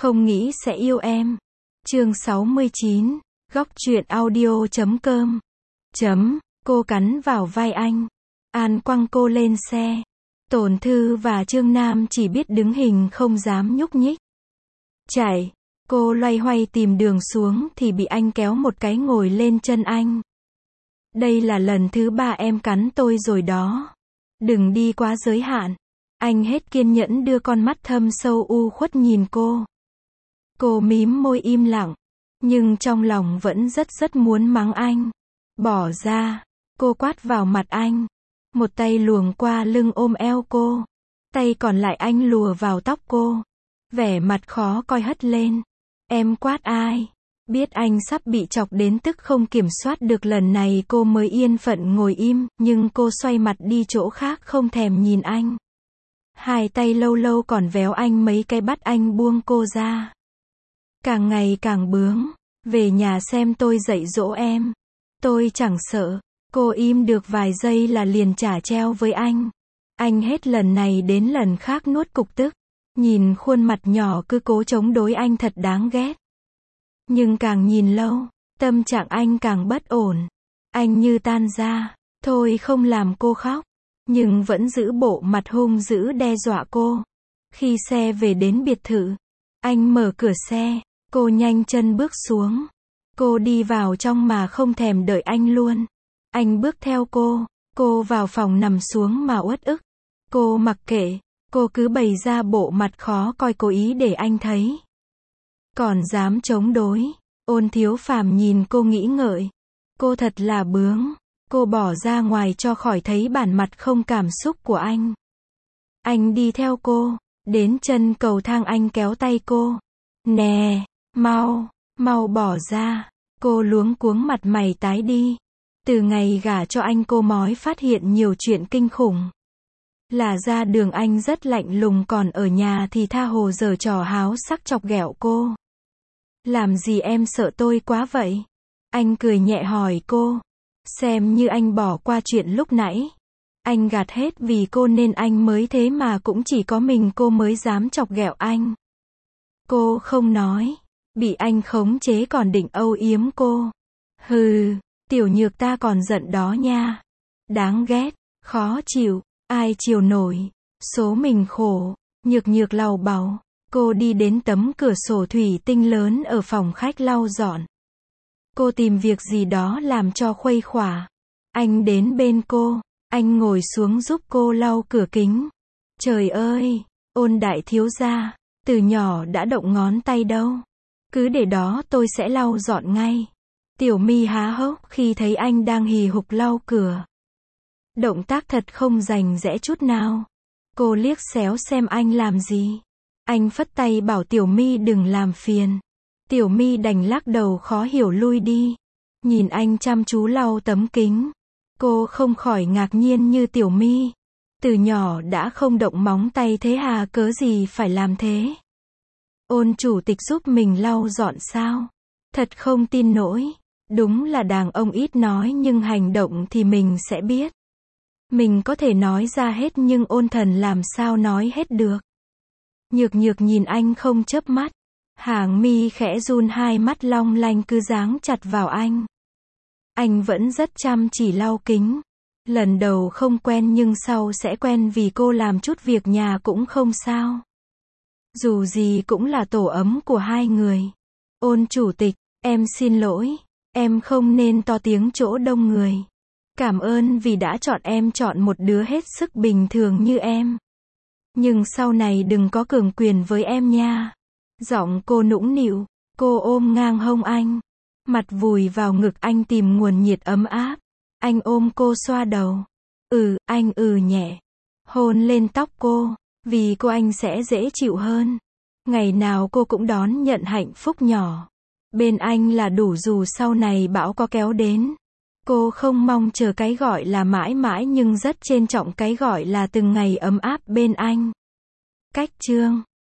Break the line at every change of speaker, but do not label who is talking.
Không nghĩ sẽ yêu em. Chương 69, góc truyện audio.com. Cô cắn vào vai anh. An quăng cô lên xe. Tổn Thư và Trương Nam chỉ biết đứng hình không dám nhúc nhích. Chạy. Cô loay hoay tìm đường xuống thì bị anh kéo một cái ngồi lên chân anh. Đây là lần thứ 3 em cắn tôi rồi đó. Đừng đi quá giới hạn. Anh hết kiên nhẫn đưa con mắt thâm sâu u khuất nhìn cô. Cô mím môi im lặng. Nhưng trong lòng vẫn rất muốn mắng anh. Bỏ ra. Cô quát vào mặt anh. Một tay luồn qua lưng ôm eo cô. Tay còn lại anh lùa vào tóc cô. Vẻ mặt khó coi hất lên. Em quát ai? Biết anh sắp bị chọc đến tức không kiểm soát được, lần này cô mới yên phận ngồi im, nhưng cô xoay mặt đi chỗ khác không thèm nhìn anh. Hai tay lâu lâu còn véo anh mấy cái bắt anh buông cô ra. Càng ngày càng bướng. Về nhà xem tôi dạy dỗ em. Tôi chẳng sợ. Cô im được vài giây là liền trả treo với anh. Anh hết lần này đến lần khác nuốt cục tức. Nhìn khuôn mặt nhỏ cứ cố chống đối anh thật đáng ghét. Nhưng càng nhìn lâu, tâm trạng anh càng bất ổn. Anh như tan ra. Thôi không làm cô khóc. Nhưng vẫn giữ bộ mặt hung dữ đe dọa cô. Khi xe về đến biệt thự, anh mở cửa xe. Cô nhanh chân bước xuống. Cô đi vào trong mà không thèm đợi anh luôn. Anh bước theo cô. Cô vào phòng nằm xuống mà uất ức. Cô mặc kệ. Cô cứ bày ra bộ mặt khó coi cố ý để anh thấy. Còn dám chống đối. Ôn Thiếu Phàm nhìn cô nghĩ ngợi. Cô thật là bướng. Cô bỏ ra ngoài cho khỏi thấy bản mặt không cảm xúc của anh. Anh đi theo cô. Đến chân cầu thang anh kéo tay cô. Nè, mau bỏ ra. Cô luống cuống mặt mày tái đi. Từ ngày gả cho anh cô mới phát hiện nhiều chuyện kinh khủng. Là ra đường anh rất lạnh lùng, còn ở nhà thì tha hồ giở trò háo sắc chọc ghẹo cô. Làm gì em sợ tôi quá vậy? Anh cười nhẹ hỏi cô. Xem như anh bỏ qua chuyện lúc nãy. Anh gạt hết vì cô nên anh mới thế, mà cũng chỉ có mình cô mới dám chọc ghẹo anh. Cô không nói. Bị anh khống chế còn định âu yếm cô. Hừ, tiểu nhược ta còn giận đó nha. Đáng ghét, khó chịu, ai chịu nổi. Số mình khổ. Nhược lầu bầu. Cô đi đến tấm cửa sổ thủy tinh lớn ở phòng khách lau dọn. Cô tìm việc gì đó làm cho khuây khỏa. Anh đến bên cô. Anh ngồi xuống giúp cô lau cửa kính. Trời ơi, Ôn đại thiếu gia, từ nhỏ đã động ngón tay đâu. Cứ để đó tôi sẽ lau dọn ngay. Tiểu My há hốc khi thấy anh đang hì hục lau cửa. Động tác thật không rành rẽ chút nào. Cô liếc xéo xem anh làm gì. Anh phất tay bảo Tiểu My đừng làm phiền. Tiểu My đành lắc đầu khó hiểu lui đi. Nhìn anh chăm chú lau tấm kính. Cô không khỏi ngạc nhiên như Tiểu My. Từ nhỏ đã không động móng tay thế hà, cớ gì phải làm thế? Ôn chủ tịch giúp mình lau dọn sao? Thật không tin nổi. Đúng là đàn ông ít nói nhưng hành động thì mình sẽ biết. Mình có thể nói ra hết nhưng Ôn thần làm sao nói hết được. Nhược nhìn anh không chớp mắt. Hàng mi khẽ run, hai mắt long lanh cứ dáng chặt vào anh. Anh vẫn rất chăm chỉ lau kính. Lần đầu không quen nhưng sau sẽ quen, vì cô làm chút việc nhà cũng không sao. Dù gì cũng là tổ ấm của hai người. Ôn chủ tịch, em xin lỗi. Em không nên to tiếng chỗ đông người. Cảm ơn vì đã chọn em, chọn một đứa hết sức bình thường như em. Nhưng sau này đừng có cường quyền với em nha. Giọng cô nũng nịu. Cô ôm ngang hông anh. Mặt vùi vào ngực anh tìm nguồn nhiệt ấm áp. Anh ôm cô xoa đầu. Anh nhẹ. Hôn lên tóc cô. Vì cô anh sẽ dễ chịu hơn. Ngày nào cô cũng đón nhận hạnh phúc nhỏ. Bên anh là đủ, dù sau này bão có kéo đến. Cô không mong chờ cái gọi là mãi mãi nhưng rất trân trọng cái gọi là từng ngày ấm áp bên anh. Cách chương